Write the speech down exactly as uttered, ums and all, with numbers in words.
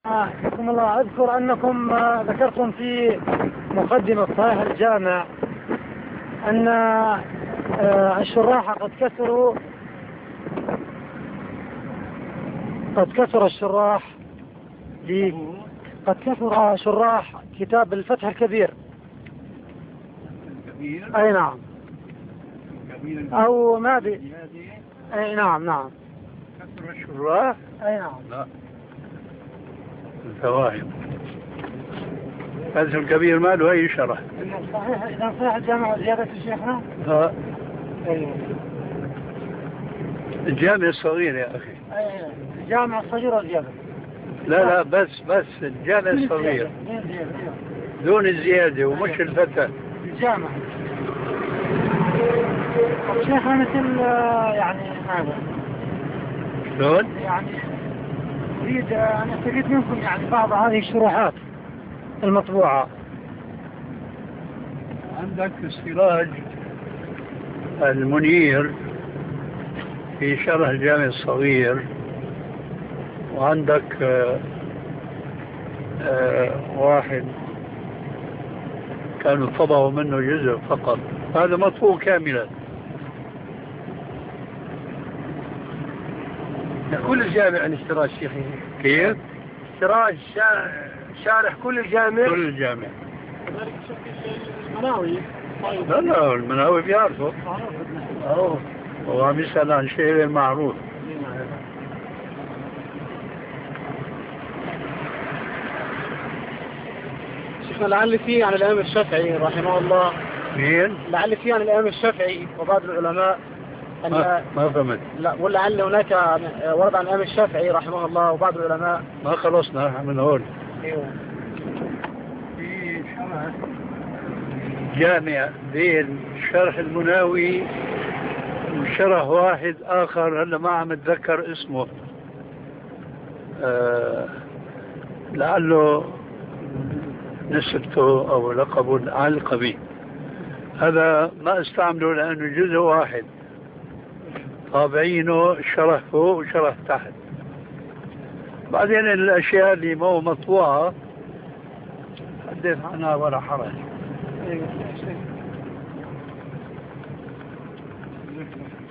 حياكم الله. أذكر أنكم ذكرتم في مقدمة صحيح الجامع أن الشراح قد كسروا قد كسر الشراح قد كسر شراح كتاب الفتح الكبير. أي نعم، أو ما بي أي نعم نعم كسر الشراح. أي نعم. لا، الفواهب الفتح الكبير ما له أي شرح. صحيح. إذا صحيح الجامع زيادة شيخنا. ها أي الجامع الصغير يا أخي. أي الجامع الصغير زيادة. لا لا بس بس الجامع الصغير دون الزيادة ومش الفتح. الجامع شيخنا مثل يعني هذا شلون؟ يعني أريد أن أستفيد منكم يعني بعض هذه الشروحات المطبوعة. عندك السراج المنير في شرح الجامع الصغير، وعندك آآ آآ واحد كانوا طبعوا منه جزء فقط، هذا مطبوع كاملا. كل الجامع عن السراج شيخي. كيف؟ سراج شارح كل الجامع. كل الجامع. المناوي. لا لا المناوي بيعرفه. أوه هو عم يسأل عن شيء غير معروف. شيخنا لعل فيه عن الإمام الشافعي رحمه الله. مين؟ لعل فيه عن الإمام الشافعي وبعض العلماء أن ما, ما فهمت. لا، ولعل هناك ورد عن الإمام الشافعي رحمه الله وبعض العلماء. ما خلصنا من هون. ايوه. في شرح جامع بين شرح المناوي وشرح واحد آخر هلا ما عم اتذكر اسمه، آه لعله نسبته أو لقبه علقبي. هذا ما استعمله لأنه جزء واحد طابعينه شرح فوق وشرح تحت. بعدين الأشياء اللي مو مطبوعة حدث عنها ولا حرج. ايوه.